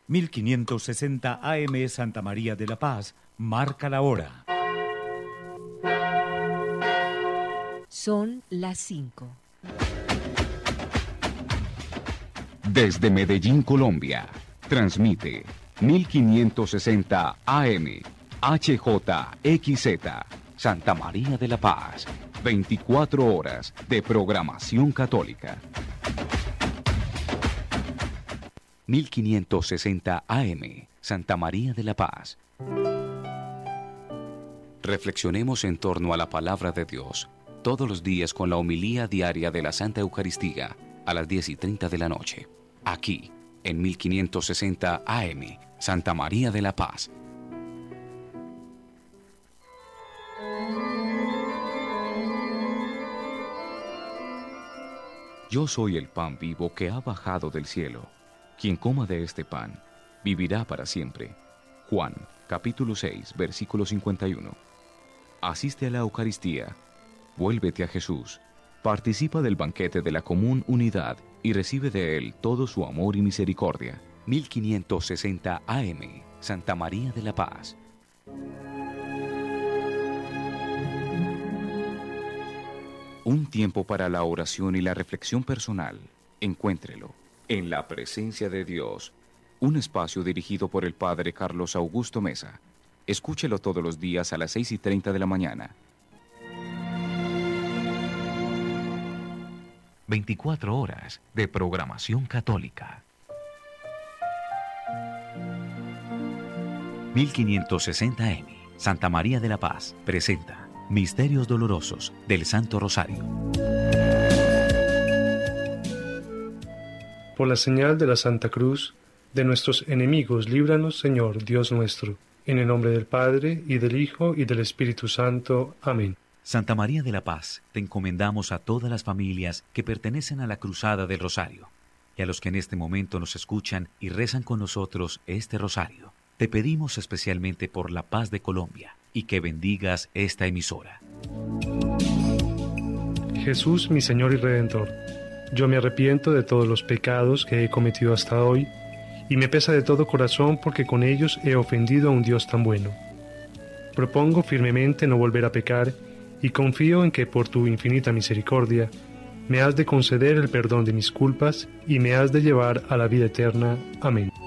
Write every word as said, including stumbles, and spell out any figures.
mil quinientos sesenta A M Santa María de la Paz, marca la hora. Son las cinco. Desde Medellín, Colombia, transmite mil quinientos sesenta A M H J X Z, Santa María de la Paz, veinticuatro horas de programación católica. mil quinientos sesenta A M, Santa María de la Paz. Reflexionemos en torno a la palabra de Dios, todos los días con la homilía diaria de la Santa Eucaristía, a las diez y treinta de la noche, aquí, en mil quinientos sesenta A M, Santa María de la Paz. Yo soy el pan vivo que ha bajado del cielo. Quien coma de este pan, vivirá para siempre. Juan, capítulo seis, versículo cincuenta y uno. Asiste a la Eucaristía, vuélvete a Jesús, participa del banquete de la común unidad y recibe de Él todo su amor y misericordia. mil quinientos sesenta A M, Santa María de la Paz. Un tiempo para la oración y la reflexión personal. Encuéntrelo en la presencia de Dios, un espacio dirigido por el Padre Carlos Augusto Mesa. Escúchelo todos los días a las seis y treinta de la mañana. veinticuatro horas de programación católica. mil quinientos sesenta A M, Santa María de la Paz, presenta Misterios Dolorosos del Santo Rosario. Por la señal de la Santa Cruz, de nuestros enemigos, líbranos, Señor, Dios nuestro. En el nombre del Padre, y del Hijo, y del Espíritu Santo. Amén. Santa María de la Paz, te encomendamos a todas las familias que pertenecen a la Cruzada del Rosario, y a los que en este momento nos escuchan y rezan con nosotros este rosario. Te pedimos especialmente por la paz de Colombia, y que bendigas esta emisora. Jesús, mi Señor y Redentor, yo me arrepiento de todos los pecados que he cometido hasta hoy, y me pesa de todo corazón porque con ellos he ofendido a un Dios tan bueno. Propongo firmemente no volver a pecar, y confío en que por tu infinita misericordia me has de conceder el perdón de mis culpas y me has de llevar a la vida eterna. Amén.